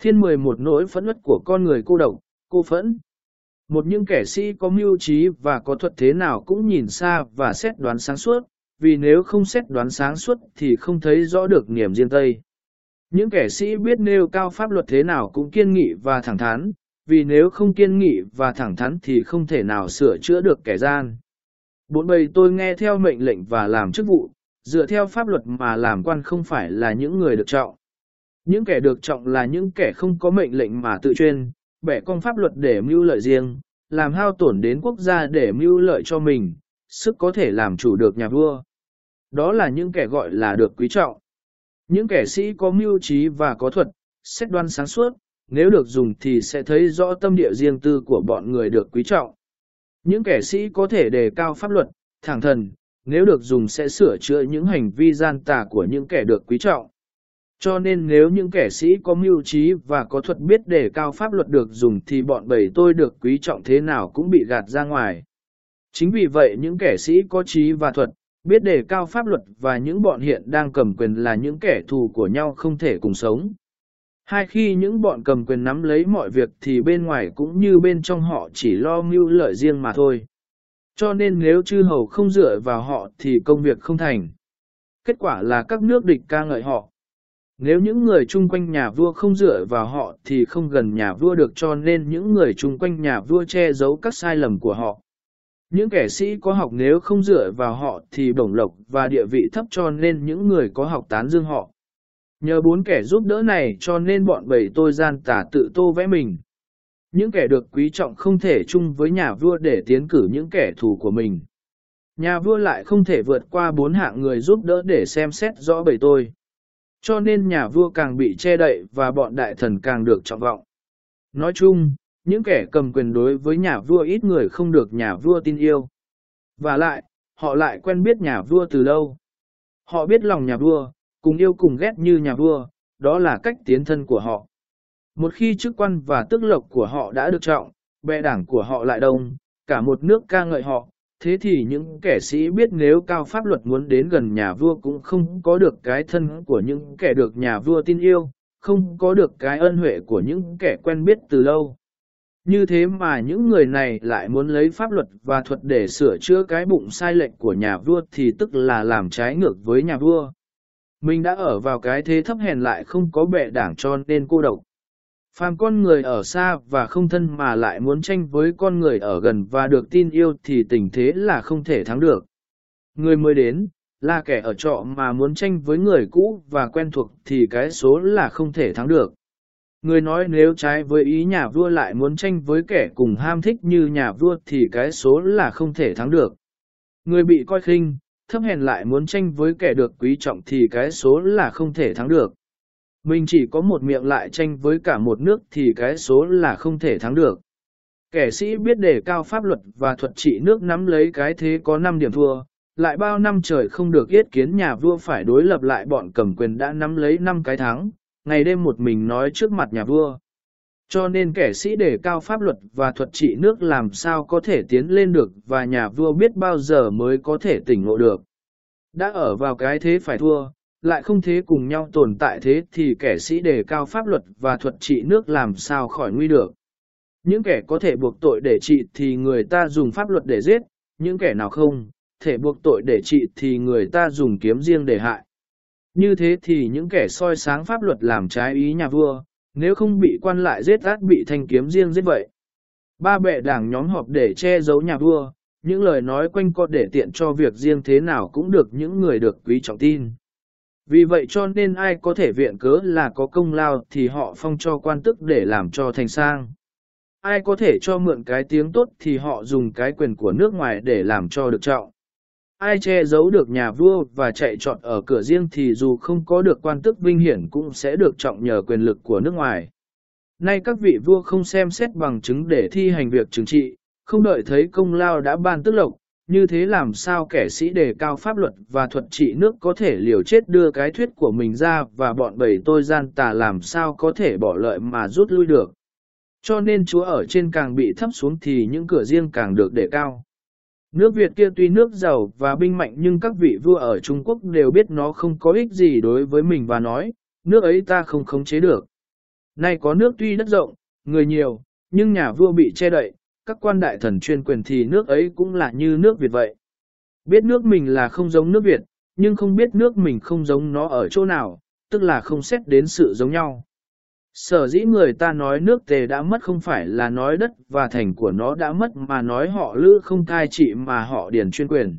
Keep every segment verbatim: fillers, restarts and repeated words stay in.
Phiên mười một nỗi phẫn uất của con người cô độc, cô phẫn. Một những kẻ sĩ có mưu trí và có thuật thế nào cũng nhìn xa và xét đoán sáng suốt, vì nếu không xét đoán sáng suốt thì không thấy rõ được niềm riêng Tây. Những kẻ sĩ biết nêu cao pháp luật thế nào cũng kiên nghị và thẳng thắn, vì nếu không kiên nghị và thẳng thắn thì không thể nào sửa chữa được kẻ gian. Bốn bầy tôi nghe theo mệnh lệnh và làm chức vụ, dựa theo pháp luật mà làm quan không phải là những người được trọng. Những kẻ được trọng là những kẻ không có mệnh lệnh mà tự chuyên, bẻ cong pháp luật để mưu lợi riêng, làm hao tổn đến quốc gia để mưu lợi cho mình, sức có thể làm chủ được nhà vua. Đó là những kẻ gọi là được quý trọng. Những kẻ sĩ có mưu trí và có thuật, xét đoán sáng suốt, nếu được dùng thì sẽ thấy rõ tâm địa riêng tư của bọn người được quý trọng. Những kẻ sĩ có thể đề cao pháp luật, thẳng thần, nếu được dùng sẽ sửa chữa những hành vi gian tà của những kẻ được quý trọng. Cho nên nếu những kẻ sĩ có mưu trí và có thuật biết đề cao pháp luật được dùng thì bọn bầy tôi được quý trọng thế nào cũng bị gạt ra ngoài. Chính vì vậy những kẻ sĩ có trí và thuật, biết đề cao pháp luật và những bọn hiện đang cầm quyền là những kẻ thù của nhau không thể cùng sống. Hai khi những bọn cầm quyền nắm lấy mọi việc thì bên ngoài cũng như bên trong họ chỉ lo mưu lợi riêng mà thôi. Cho nên nếu chư hầu không dựa vào họ thì công việc không thành. Kết quả là các nước địch ca ngợi họ. Nếu những người chung quanh nhà vua không dựa vào họ thì không gần nhà vua được, cho nên những người chung quanh nhà vua che giấu các sai lầm của họ. Những kẻ sĩ có học nếu không dựa vào họ thì bổng lộc và địa vị thấp, cho nên những người có học tán dương họ. Nhờ bốn kẻ giúp đỡ này cho nên bọn bầy tôi gian tà tự tô vẽ mình. Những kẻ được quý trọng không thể chung với nhà vua để tiến cử những kẻ thù của mình. Nhà vua lại không thể vượt qua bốn hạng người giúp đỡ để xem xét rõ bầy tôi. Cho nên nhà vua càng bị che đậy và bọn đại thần càng được trọng vọng. Nói chung, những kẻ cầm quyền đối với nhà vua ít người không được nhà vua tin yêu. Và lại, họ lại quen biết nhà vua từ lâu. Họ biết lòng nhà vua, cùng yêu cùng ghét như nhà vua, đó là cách tiến thân của họ. Một khi chức quan và tước lộc của họ đã được trọng, bè đảng của họ lại đông, cả một nước ca ngợi họ, thế thì những kẻ sĩ biết nếu cao pháp luật muốn đến gần nhà vua cũng không có được cái thân của những kẻ được nhà vua tin yêu, không có được cái ân huệ của những kẻ quen biết từ lâu. Như thế mà những người này lại muốn lấy pháp luật và thuật để sửa chữa cái bụng sai lệch của nhà vua thì tức là làm trái ngược với nhà vua. Mình đã ở vào cái thế thấp hèn lại không có bệ đảng cho nên cô độc. Phàm con người ở xa và không thân mà lại muốn tranh với con người ở gần và được tin yêu thì tình thế là không thể thắng được. Người mới đến, là kẻ ở trọ mà muốn tranh với người cũ và quen thuộc thì cái số là không thể thắng được. Người nói nếu trái với ý nhà vua lại muốn tranh với kẻ cùng ham thích như nhà vua thì cái số là không thể thắng được. Người bị coi khinh, thấp hèn lại muốn tranh với kẻ được quý trọng thì cái số là không thể thắng được. Mình chỉ có một miệng lại tranh với cả một nước thì cái số là không thể thắng được. Kẻ sĩ biết đề cao pháp luật và thuật trị nước nắm lấy cái thế có năm điểm thua, lại bao năm trời không được yết kiến nhà vua phải đối lập lại bọn cầm quyền đã nắm lấy năm cái thắng, ngày đêm một mình nói trước mặt nhà vua. Cho nên kẻ sĩ đề cao pháp luật và thuật trị nước làm sao có thể tiến lên được và nhà vua biết bao giờ mới có thể tỉnh ngộ được. Đã ở vào cái thế phải thua, lại không thế cùng nhau tồn tại thế thì kẻ sĩ đề cao pháp luật và thuật trị nước làm sao khỏi nguy được. Những kẻ có thể buộc tội để trị thì người ta dùng pháp luật để giết, những kẻ nào không thể buộc tội để trị thì người ta dùng kiếm riêng để hại. Như thế thì những kẻ soi sáng pháp luật làm trái ý nhà vua, nếu không bị quan lại giết át bị thanh kiếm riêng giết vậy. Ba bệ đảng nhóm họp để che giấu nhà vua, những lời nói quanh co để tiện cho việc riêng thế nào cũng được những người được quý trọng tin. Vì vậy cho nên ai có thể viện cớ là có công lao thì họ phong cho quan tức để làm cho thành sang. Ai có thể cho mượn cái tiếng tốt thì họ dùng cái quyền của nước ngoài để làm cho được trọng. Ai che giấu được nhà vua và chạy trọt ở cửa riêng thì dù không có được quan tức vinh hiển cũng sẽ được trọng nhờ quyền lực của nước ngoài. Nay các vị vua không xem xét bằng chứng để thi hành việc trừng trị, không đợi thấy công lao đã ban tước lộc, như thế làm sao kẻ sĩ đề cao pháp luật và thuật trị nước có thể liều chết đưa cái thuyết của mình ra và bọn bầy tôi gian tà làm sao có thể bỏ lợi mà rút lui được. Cho nên chúa ở trên càng bị thấp xuống thì những cửa riêng càng được đề cao. Nước Việt kia tuy nước giàu và binh mạnh nhưng các vị vua ở Trung Quốc đều biết nó không có ích gì đối với mình và nói, nước ấy ta không khống chế được. Nay có nước tuy đất rộng, người nhiều, nhưng nhà vua bị che đậy, các quan đại thần chuyên quyền thì nước ấy cũng là như nước Việt vậy. Biết nước mình là không giống nước Việt, nhưng không biết nước mình không giống nó ở chỗ nào, tức là không xét đến sự giống nhau. Sở dĩ người ta nói nước Tề đã mất không phải là nói đất và thành của nó đã mất mà nói họ Lữ không cai trị mà họ Điền chuyên quyền.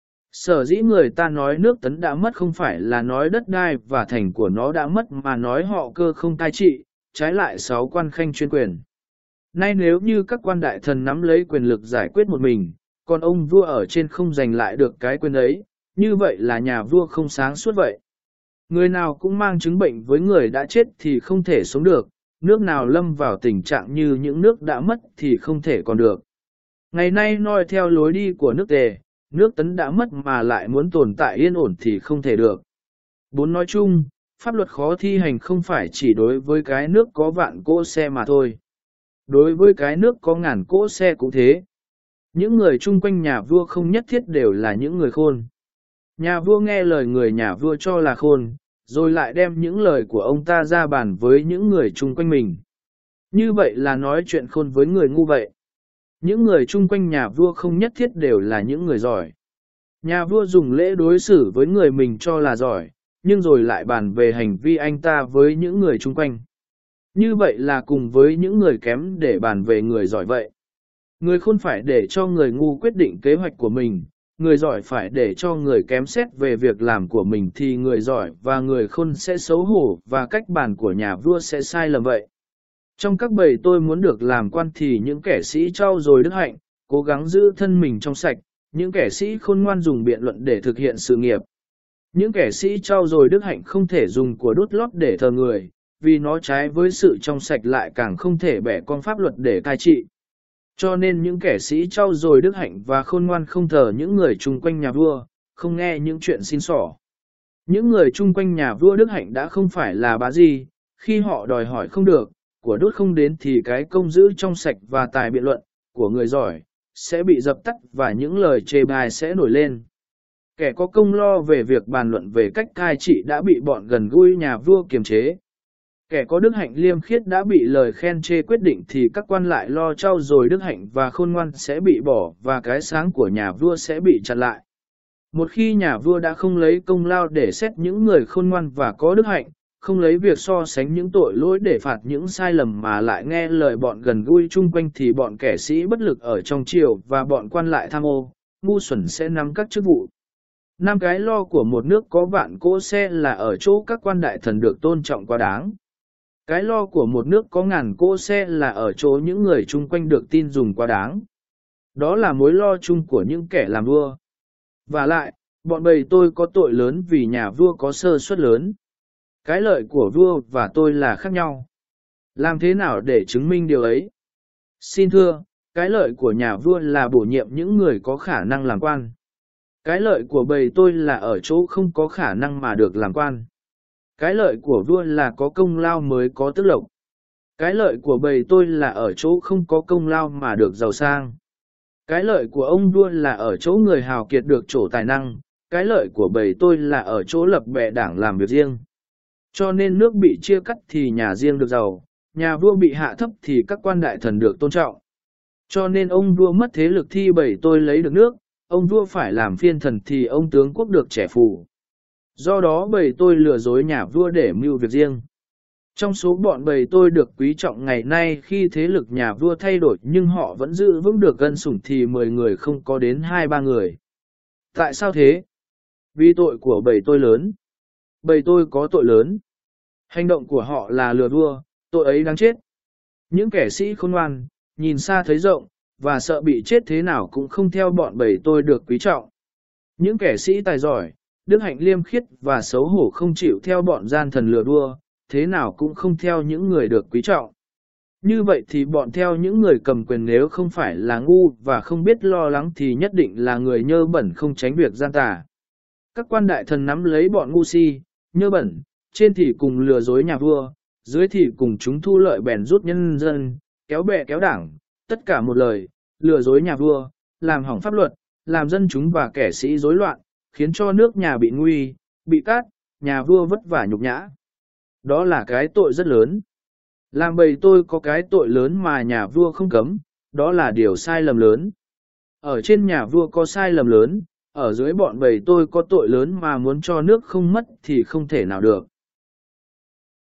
Sở dĩ người ta nói nước Tấn đã mất không phải là nói đất đai và thành của nó đã mất mà nói họ Cơ không cai trị, trái lại sáu quan khanh chuyên quyền. Nay nếu như các quan đại thần nắm lấy quyền lực giải quyết một mình, còn ông vua ở trên không giành lại được cái quyền ấy, như vậy là nhà vua không sáng suốt vậy. Người nào cũng mang chứng bệnh với người đã chết thì không thể sống được, nước nào lâm vào tình trạng như những nước đã mất thì không thể còn được. Ngày nay noi theo lối đi của nước Tề, nước Tấn đã mất mà lại muốn tồn tại yên ổn thì không thể được. Bốn nói chung, pháp luật khó thi hành không phải chỉ đối với cái nước có vạn cỗ xe mà thôi. Đối với cái nước có ngàn cỗ xe cũng thế. Những người chung quanh nhà vua không nhất thiết đều là những người khôn. Nhà vua nghe lời người nhà vua cho là khôn, rồi lại đem những lời của ông ta ra bàn với những người chung quanh mình. Như vậy là nói chuyện khôn với người ngu vậy. Những người chung quanh nhà vua không nhất thiết đều là những người giỏi. Nhà vua dùng lễ đối xử với người mình cho là giỏi, nhưng rồi lại bàn về hành vi anh ta với những người chung quanh. Như vậy là cùng với những người kém để bàn về người giỏi vậy. Người khôn phải để cho người ngu quyết định kế hoạch của mình, người giỏi phải để cho người kém xét về việc làm của mình thì người giỏi và người khôn sẽ xấu hổ và cách bàn của nhà vua sẽ sai lầm vậy. Trong các bầy tôi muốn được làm quan thì những kẻ sĩ trau dồi đức hạnh, cố gắng giữ thân mình trong sạch, những kẻ sĩ khôn ngoan dùng biện luận để thực hiện sự nghiệp. Những kẻ sĩ trau dồi đức hạnh không thể dùng của đút lót để thờ người, vì nó trái với sự trong sạch lại càng không thể bẻ con pháp luật để cai trị. Cho nên những kẻ sĩ trau dồi đức hạnh và khôn ngoan không thờ những người chung quanh nhà vua, không nghe những chuyện xin xỏ. Những người chung quanh nhà vua đức hạnh đã không phải là bá gì, khi họ đòi hỏi không được, của đốt không đến thì cái công giữ trong sạch và tài biện luận của người giỏi sẽ bị dập tắt và những lời chê bai sẽ nổi lên. Kẻ có công lo về việc bàn luận về cách cai trị đã bị bọn gần gũi nhà vua kiềm chế. Kẻ có đức hạnh liêm khiết đã bị lời khen chê quyết định thì các quan lại lo trau dồi đức hạnh và khôn ngoan sẽ bị bỏ và cái sáng của nhà vua sẽ bị chặn lại. Một khi nhà vua đã không lấy công lao để xét những người khôn ngoan và có đức hạnh, không lấy việc so sánh những tội lỗi để phạt những sai lầm mà lại nghe lời bọn gần gũi chung quanh thì bọn kẻ sĩ bất lực ở trong triều và bọn quan lại tham ô, ngu xuẩn sẽ nắm các chức vụ. Năm cái lo của một nước có vạn cỗ xe là ở chỗ các quan đại thần được tôn trọng quá đáng. Cái lo của một nước có ngàn cỗ xe là ở chỗ những người chung quanh được tin dùng quá đáng. Đó là mối lo chung của những kẻ làm vua. Và lại, bọn bầy tôi có tội lớn vì nhà vua có sơ suất lớn. Cái lợi của vua và tôi là khác nhau. Làm thế nào để chứng minh điều ấy? Xin thưa, cái lợi của nhà vua là bổ nhiệm những người có khả năng làm quan. Cái lợi của bầy tôi là ở chỗ không có khả năng mà được làm quan. Cái lợi của vua là có công lao mới có tước lộc. Cái lợi của bầy tôi là ở chỗ không có công lao mà được giàu sang. Cái lợi của ông vua là ở chỗ người hào kiệt được trổ tài năng. Cái lợi của bầy tôi là ở chỗ lập bè đảng làm việc riêng. Cho nên nước bị chia cắt thì nhà riêng được giàu, nhà vua bị hạ thấp thì các quan đại thần được tôn trọng. Cho nên ông vua mất thế lực thì bầy tôi lấy được nước, ông vua phải làm phiên thần thì ông tướng quốc được trẻ phù. Do đó bầy tôi lừa dối nhà vua để mưu việc riêng. Trong số bọn bầy tôi được quý trọng ngày nay khi thế lực nhà vua thay đổi nhưng họ vẫn giữ vững được ân sủng thì mười người không có đến hai ba người. Tại sao thế? Vì tội của bầy tôi lớn. Bầy tôi có tội lớn. Hành động của họ là lừa vua, tội ấy đáng chết. Những kẻ sĩ khôn ngoan, nhìn xa thấy rộng, và sợ bị chết thế nào cũng không theo bọn bầy tôi được quý trọng. Những kẻ sĩ tài giỏi, đức hạnh liêm khiết và xấu hổ không chịu theo bọn gian thần lừa vua, thế nào cũng không theo những người được quý trọng. Như vậy thì bọn theo những người cầm quyền nếu không phải là ngu và không biết lo lắng thì nhất định là người nhơ bẩn không tránh việc gian tà. Các quan đại thần nắm lấy bọn ngu si, nhơ bẩn, trên thì cùng lừa dối nhà vua, dưới thì cùng chúng thu lợi bèn rút nhân dân, kéo bè kéo đảng, tất cả một lời, lừa dối nhà vua, làm hỏng pháp luật, làm dân chúng và kẻ sĩ rối loạn, khiến cho nước nhà bị nguy, bị cát, nhà vua vất vả nhục nhã. Đó là cái tội rất lớn. Làm bầy tôi có cái tội lớn mà nhà vua không cấm, đó là điều sai lầm lớn. Ở trên nhà vua có sai lầm lớn, ở dưới bọn bầy tôi có tội lớn mà muốn cho nước không mất thì không thể nào được.